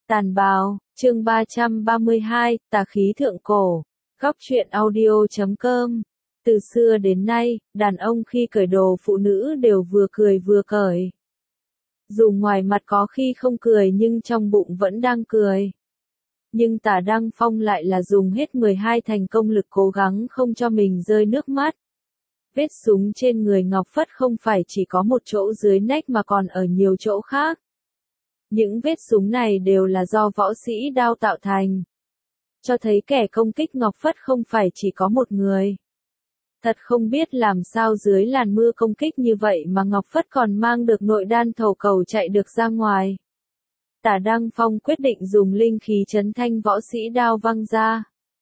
Tàn bào, chương 332, tà khí thượng cổ. Góc truyện audio.com. Từ xưa đến nay, đàn ông khi cởi đồ phụ nữ đều vừa cười vừa cởi. Dù ngoài mặt có khi không cười nhưng trong bụng vẫn đang cười. Nhưng Tả Đăng Phong lại là dùng hết 12 thành công lực cố gắng không cho mình rơi nước mắt. Vết súng trên người Ngọc Phất không phải chỉ có một chỗ dưới nách mà còn ở nhiều chỗ khác. Những vết súng này đều là do võ sĩ đao tạo thành. Cho thấy kẻ công kích Ngọc Phất không phải chỉ có một người. Thật không biết làm sao dưới làn mưa công kích như vậy mà Ngọc Phất còn mang được nội đan thầu cầu chạy được ra ngoài. Tả Đăng Phong quyết định dùng linh khí trấn thanh võ sĩ đao văng ra.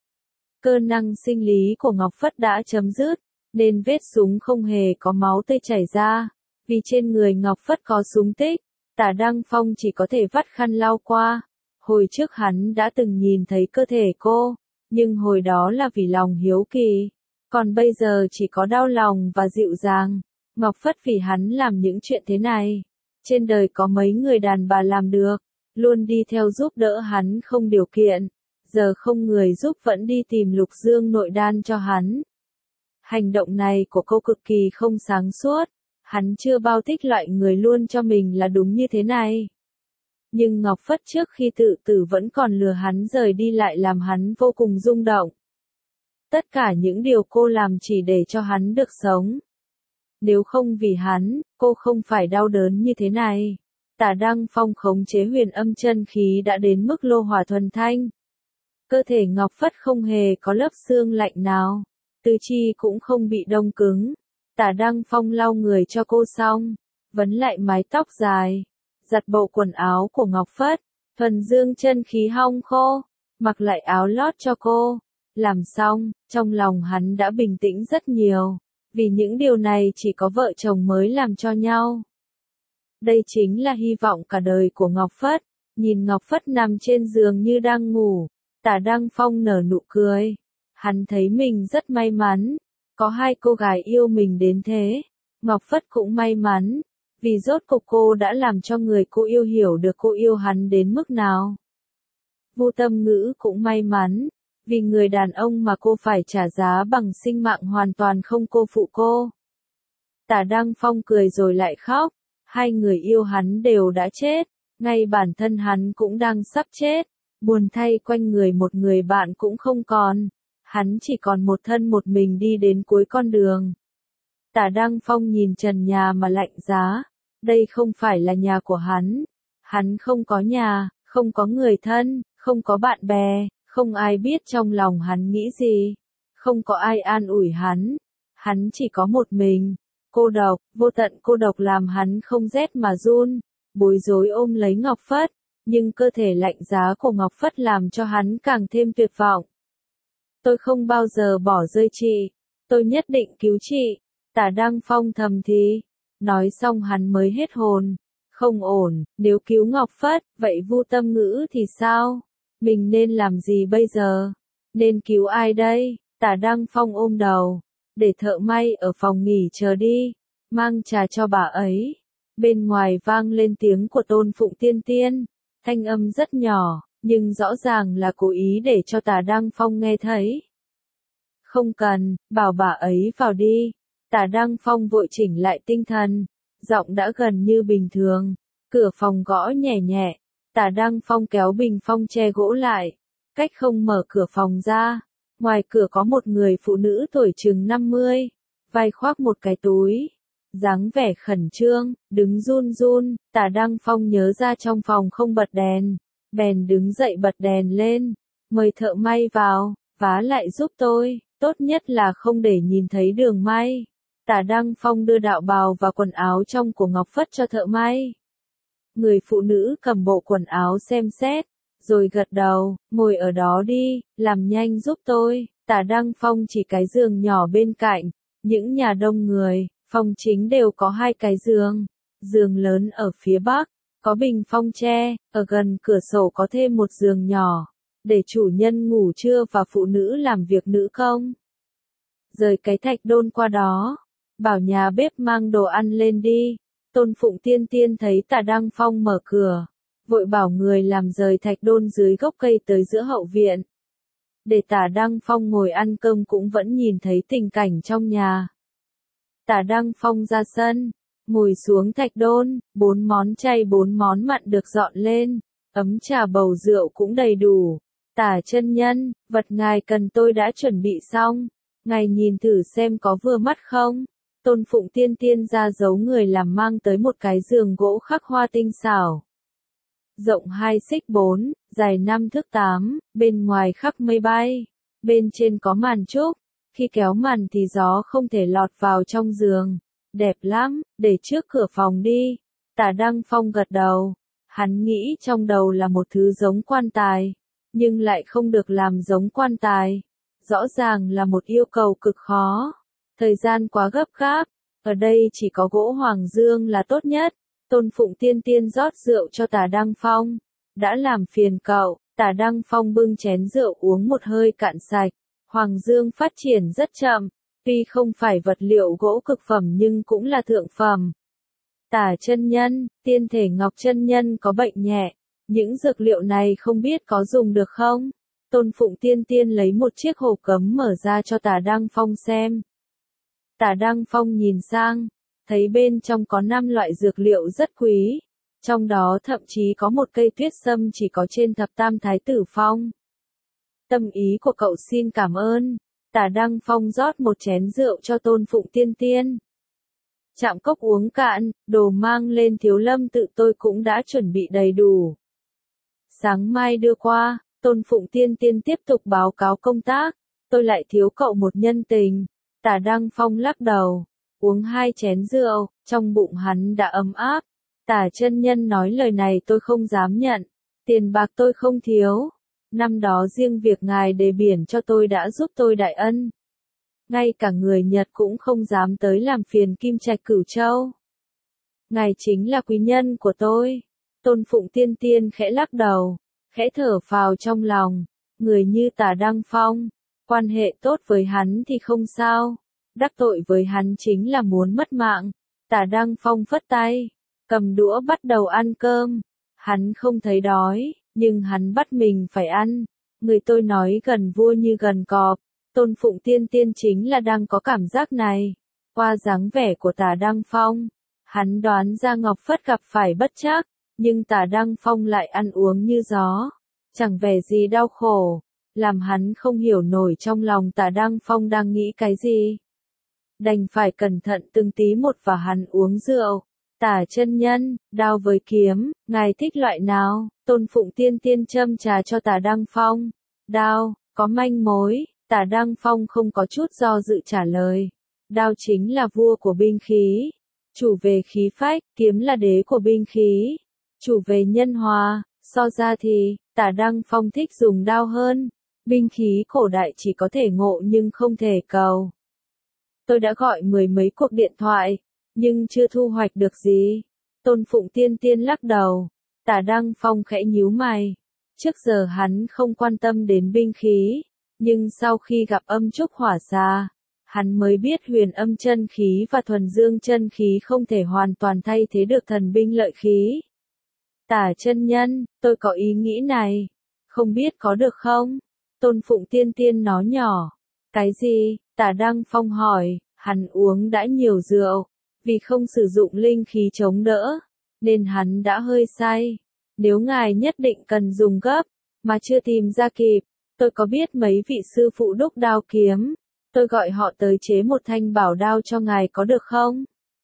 Cơ năng sinh lý của Ngọc Phất đã chấm dứt, nên vết súng không hề có máu tươi chảy ra. Vì trên người Ngọc Phất có súng tích, Tả Đăng Phong chỉ có thể vắt khăn lau qua. Hồi trước hắn đã từng nhìn thấy cơ thể cô, nhưng hồi đó là vì lòng hiếu kỳ. Còn bây giờ chỉ có đau lòng và dịu dàng. Ngọc Phất vì hắn làm những chuyện thế này. Trên đời có mấy người đàn bà làm được, luôn đi theo giúp đỡ hắn không điều kiện. Giờ không người giúp vẫn đi tìm Lục Dương nội đan cho hắn. Hành động này của cô cực kỳ không sáng suốt. Hắn chưa bao thích loại người luôn cho mình là đúng như thế này. Nhưng Ngọc Phất trước khi tự tử vẫn còn lừa hắn rời đi lại làm hắn vô cùng rung động. Tất cả những điều cô làm chỉ để cho hắn được sống. Nếu không vì hắn, cô không phải đau đớn như thế này. Tả Đăng Phong khống chế huyền âm chân khí đã đến mức lô hỏa thuần thanh. Cơ thể Ngọc Phất không hề có lớp xương lạnh nào. Tứ chi cũng không bị đông cứng. Tả Đăng Phong lau người cho cô xong, vấn lại mái tóc dài, giặt bộ quần áo của Ngọc Phất, thuần dương chân khí hong khô, mặc lại áo lót cho cô. Làm xong, trong lòng hắn đã bình tĩnh rất nhiều, vì những điều này chỉ có vợ chồng mới làm cho nhau. Đây chính là hy vọng cả đời của Ngọc Phất. Nhìn Ngọc Phất nằm trên giường như đang ngủ, Tả Đăng Phong nở nụ cười. Hắn thấy mình rất may mắn. Có hai cô gái yêu mình đến thế. Ngọc Phất cũng may mắn, vì rốt cuộc cô đã làm cho người cô yêu hiểu được cô yêu hắn đến mức nào. Vu Tâm Ngữ cũng may mắn, vì người đàn ông mà cô phải trả giá bằng sinh mạng hoàn toàn không cô phụ cô. Tả Đăng Phong cười rồi lại khóc, hai người yêu hắn đều đã chết, ngay bản thân hắn cũng đang sắp chết, buồn thay quanh người một người bạn cũng không còn. Hắn chỉ còn một thân một mình đi đến cuối con đường. Tả Đăng Phong nhìn trần nhà mà lạnh giá. Đây không phải là nhà của hắn. Hắn không có nhà, không có người thân, không có bạn bè, không ai biết trong lòng hắn nghĩ gì. Không có ai an ủi hắn. Hắn chỉ có một mình. Cô độc, vô tận cô độc làm hắn không rét mà run. Bối rối ôm lấy Ngọc Phất. Nhưng cơ thể lạnh giá của Ngọc Phất làm cho hắn càng thêm tuyệt vọng. Tôi không bao giờ bỏ rơi chị. Tôi nhất định cứu chị. Tả Đăng Phong thầm thì. Nói xong hắn mới hết hồn. Không ổn, nếu cứu Ngọc Phất, vậy Vu Tâm Ngữ thì sao? Mình nên làm gì bây giờ? Nên cứu ai đây? Tả Đăng Phong ôm đầu. Để thợ may ở phòng nghỉ chờ đi. Mang trà cho bà ấy. Bên ngoài vang lên tiếng của Tôn Phụng Tiên Tiên. Thanh âm rất nhỏ. Nhưng rõ ràng là cố ý để cho Tả Đăng Phong nghe thấy. Không cần, bảo bà ấy vào đi. Tả Đăng Phong vội chỉnh lại tinh thần. Giọng đã gần như bình thường. Cửa phòng gõ nhẹ nhẹ. Tả Đăng Phong kéo bình phong che gỗ lại. Cách không mở cửa phòng ra. Ngoài cửa có một người phụ nữ tuổi chừng 50. Vai khoác một cái túi. Dáng vẻ khẩn trương, đứng run run. Tả Đăng Phong nhớ ra trong phòng không bật đèn. Bèn đứng dậy bật đèn lên, mời thợ may vào, vá lại giúp tôi, tốt nhất là không để nhìn thấy đường may. Tả Đăng Phong đưa đạo bào và quần áo trong của Ngọc Phất cho thợ may. Người phụ nữ cầm bộ quần áo xem xét, rồi gật đầu, ngồi ở đó đi, làm nhanh giúp tôi. Tả Đăng Phong chỉ cái giường nhỏ bên cạnh, những nhà đông người, phòng chính đều có hai cái giường, giường lớn ở phía bắc. Có bình phong tre, ở gần cửa sổ có thêm một giường nhỏ, để chủ nhân ngủ trưa và phụ nữ làm việc nữ công. Rời cái thạch đôn qua đó, bảo nhà bếp mang đồ ăn lên đi. Tôn Phụng Tiên Tiên thấy Tả Đăng Phong mở cửa, vội bảo người làm rời thạch đôn dưới gốc cây tới giữa hậu viện. Để Tả Đăng Phong ngồi ăn cơm cũng vẫn nhìn thấy tình cảnh trong nhà. Tả Đăng Phong ra sân, ngồi xuống thạch đôn, 4 món chay 4 món mặn được dọn lên, ấm trà bầu rượu cũng đầy đủ. Tả chân nhân, vật ngài cần tôi đã chuẩn bị xong, ngài nhìn thử xem có vừa mắt không. Tôn Phụng Tiên Tiên ra dấu người làm mang tới một cái giường gỗ khắc hoa tinh xảo. Rộng 2 xích 4, dài 5 thước 8, bên ngoài khắc mây bay, bên trên có màn trúc, khi kéo màn thì gió không thể lọt vào trong giường. Đẹp lắm, để trước cửa phòng đi. Tả Đăng Phong gật đầu, hắn nghĩ trong đầu là một thứ giống quan tài, nhưng lại không được làm giống quan tài. Rõ ràng là một yêu cầu cực khó. Thời gian quá gấp gáp, ở đây chỉ có gỗ hoàng dương là tốt nhất. Tôn Phụng Tiên Tiên rót rượu cho Tả Đăng Phong. Đã làm phiền cậu, Tả Đăng Phong bưng chén rượu uống một hơi cạn sạch. Hoàng dương phát triển rất chậm, tuy không phải vật liệu gỗ cực phẩm nhưng cũng là thượng phẩm. Tả chân nhân, tiên thể Ngọc chân nhân có bệnh nhẹ, những dược liệu này không biết có dùng được không? Tôn Phụng Tiên Tiên lấy một chiếc hộp cấm mở ra cho Tả Đăng Phong xem. Tả Đăng Phong nhìn sang, thấy bên trong có 5 loại dược liệu rất quý, trong đó thậm chí có một cây tuyết sâm chỉ có trên thập tam thái tử phong. Tâm ý của cậu xin cảm ơn. Tả Đăng Phong rót một chén rượu cho Tôn Phụng Tiên Tiên. Chạm cốc uống cạn, đồ mang lên Thiếu Lâm tự tôi cũng đã chuẩn bị đầy đủ. Sáng mai đưa qua, Tôn Phụng Tiên Tiên tiếp tục báo cáo công tác, tôi lại thiếu cậu một nhân tình. Tả Đăng Phong lắc đầu, uống 2 chén rượu, trong bụng hắn đã ấm áp. Tả chân nhân nói lời này tôi không dám nhận, tiền bạc tôi không thiếu. Năm đó riêng việc ngài đề biển cho tôi đã giúp tôi đại ân. Ngay cả người Nhật cũng không dám tới làm phiền Kim Trạch Cửu Châu. Ngài chính là quý nhân của tôi. Tôn Phụng Tiên Tiên khẽ lắc đầu, khẽ thở phào trong lòng. Người như Tả Đăng Phong, quan hệ tốt với hắn thì không sao, đắc tội với hắn chính là muốn mất mạng. Tả Đăng Phong phất tay, cầm đũa bắt đầu ăn cơm. Hắn không thấy đói, nhưng hắn bắt mình phải ăn. Người tôi nói gần vua như gần cọp. Tôn Phụng Tiên Tiên chính là đang có cảm giác này. Qua dáng vẻ của Tả Đăng Phong, hắn đoán ra Ngọc Phất gặp phải bất trắc, nhưng Tả Đăng Phong lại ăn uống như gió, chẳng vẻ gì đau khổ, làm hắn không hiểu nổi trong lòng Tả Đăng Phong đang nghĩ cái gì. Đành phải cẩn thận từng tí một và hắn uống rượu. Tả chân nhân, đao với kiếm, ngài thích loại nào? Tôn Phụng Tiên Tiên châm trà cho Tả Đăng Phong. Đao, có manh mối. Tả Đăng Phong không có chút do dự trả lời. Đao chính là vua của binh khí, chủ về khí phách, kiếm là đế của binh khí, chủ về nhân hòa. So ra thì, Tả Đăng Phong thích dùng đao hơn. Binh khí cổ đại chỉ có thể ngộ nhưng không thể cầu. Tôi đã gọi 10 mấy cuộc điện thoại, nhưng chưa thu hoạch được gì. Tôn Phụng Tiên Tiên lắc đầu. Tả Đăng Phong khẽ nhíu mày. Trước giờ hắn không quan tâm đến binh khí, nhưng sau khi gặp âm trúc hỏa xà, hắn mới biết huyền âm chân khí và thuần dương chân khí không thể hoàn toàn thay thế được thần binh lợi khí. Tả chân nhân, tôi có ý nghĩ này, không biết có được không? Tôn Phụng Tiên Tiên nói nhỏ. Cái gì? Tả Đăng Phong hỏi. Hắn uống đã nhiều rượu, vì không sử dụng linh khí chống đỡ, nên hắn đã hơi say. Nếu ngài nhất định cần dùng gấp, mà chưa tìm ra kịp, tôi có biết mấy vị sư phụ đúc đao kiếm, tôi gọi họ tới chế một thanh bảo đao cho ngài có được không?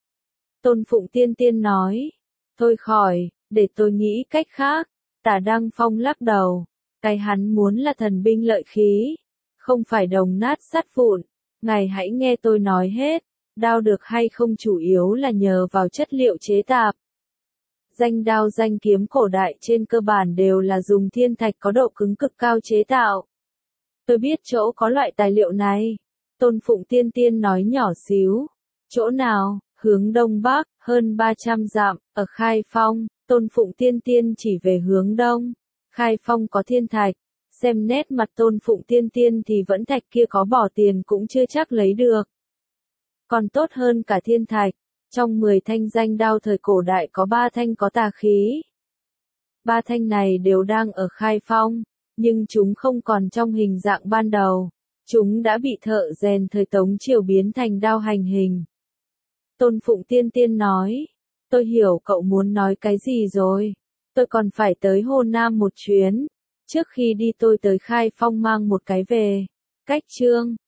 Tôn Phụng Tiên Tiên nói. Thôi khỏi, để tôi nghĩ cách khác. Tả Đăng Phong lắc đầu. Cái hắn muốn là thần binh lợi khí, không phải đồng nát sắt vụn. Ngài hãy nghe tôi nói hết, đao được hay không chủ yếu là nhờ vào chất liệu chế tạp. Danh đao danh kiếm cổ đại trên cơ bản đều là dùng thiên thạch có độ cứng cực cao chế tạo. Tôi biết chỗ có loại tài liệu này. Tôn Phụng Tiên Tiên nói nhỏ xíu. Chỗ nào? Hướng đông bắc, hơn 300 dặm, ở Khai Phong. Tôn Phụng Tiên Tiên chỉ về hướng đông. Khai Phong có thiên thạch. Xem nét mặt Tôn Phụng Tiên Tiên thì vẫn thạch kia có bỏ tiền cũng chưa chắc lấy được. Còn tốt hơn cả thiên thạch. Trong 10 thanh danh đao thời cổ đại có 3 thanh có tà khí. Ba thanh này đều đang ở Khai Phong, nhưng chúng không còn trong hình dạng ban đầu. Chúng đã bị thợ rèn thời Tống Triều biến thành đao hành hình. Tôn Phụng Tiên Tiên nói, tôi hiểu cậu muốn nói cái gì rồi. Tôi còn phải tới Hồ Nam một chuyến. Trước khi đi tôi tới Khai Phong mang một cái về. Cách chương